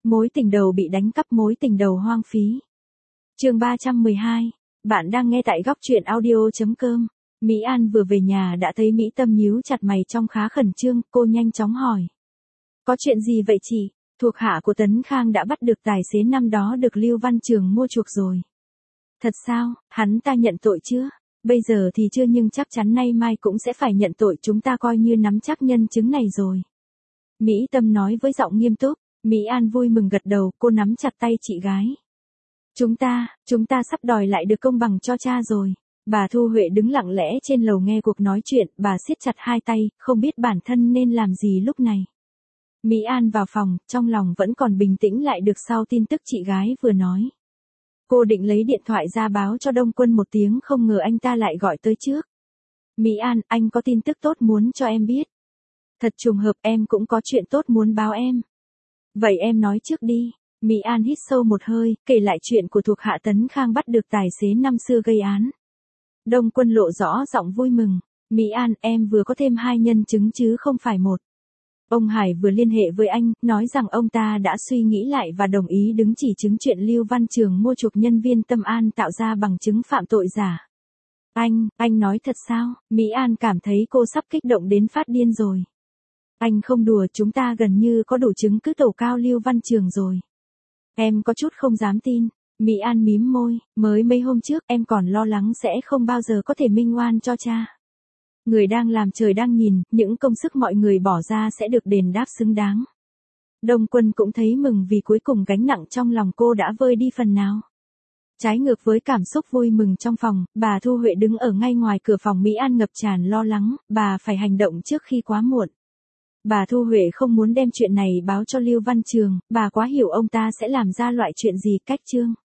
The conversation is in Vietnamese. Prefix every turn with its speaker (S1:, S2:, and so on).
S1: Mối tình đầu bị đánh cắp, mối tình đầu hoang phí. Chương 312. Bạn đang nghe tại góc truyện audio.com. Mỹ An vừa về nhà đã thấy Mỹ Tâm nhíu chặt mày trông khá khẩn trương, cô nhanh chóng hỏi. Có chuyện gì vậy chị? Thuộc hạ của Tấn Khang đã bắt được tài xế năm đó được Lưu Văn Trường mua chuộc rồi. Thật sao, hắn ta nhận tội chưa? Bây giờ thì chưa nhưng chắc chắn nay mai cũng sẽ phải nhận tội, chúng ta coi như nắm chắc nhân chứng này rồi. Mỹ Tâm nói với giọng nghiêm túc. Mỹ An vui mừng gật đầu, cô nắm chặt tay chị gái. Chúng ta sắp đòi lại được công bằng cho cha rồi. Bà Thu Huệ đứng lặng lẽ trên lầu nghe cuộc nói chuyện, bà siết chặt hai tay, không biết bản thân nên làm gì lúc này. Mỹ An vào phòng, trong lòng vẫn còn bình tĩnh lại được sau tin tức chị gái vừa nói. Cô định lấy điện thoại ra báo cho Đông Quân một tiếng, không ngờ anh ta lại gọi tới trước. Mỹ An, anh có tin tức tốt muốn cho em biết. Thật trùng hợp, em cũng có chuyện tốt muốn báo em. Vậy em nói trước đi. Mỹ An hít sâu một hơi, kể lại chuyện của thuộc hạ Tấn Khang bắt được tài xế năm xưa gây án. Đông Quân lộ rõ giọng vui mừng. Mỹ An, em vừa có thêm 2 nhân chứng chứ không phải một. Ông Hải vừa liên hệ với anh, nói rằng ông ta đã suy nghĩ lại và đồng ý đứng chỉ chứng chuyện Lưu Văn Trường mua chuộc nhân viên Tâm An tạo ra bằng chứng phạm tội giả. Anh nói thật sao? Mỹ An cảm thấy cô sắp kích động đến phát điên rồi. Anh không đùa, chúng ta gần như có đủ chứng cứ tẩu cao Lưu Văn Trường rồi. Em có chút không dám tin. Mỹ An mím môi, mới mấy hôm trước em còn lo lắng sẽ không bao giờ có thể minh oan cho cha. Người đang làm trời đang nhìn, những công sức mọi người bỏ ra sẽ được đền đáp xứng đáng. Đông Quân cũng thấy mừng vì cuối cùng gánh nặng trong lòng cô đã vơi đi phần nào. Trái ngược với cảm xúc vui mừng trong phòng, bà Thu Huệ đứng ở ngay ngoài cửa phòng Mỹ An ngập tràn lo lắng, bà phải hành động trước khi quá muộn. Bà Thu Huệ không muốn đem chuyện này báo cho Lưu Văn Trường, bà quá hiểu ông ta sẽ làm ra loại chuyện gì cách chương.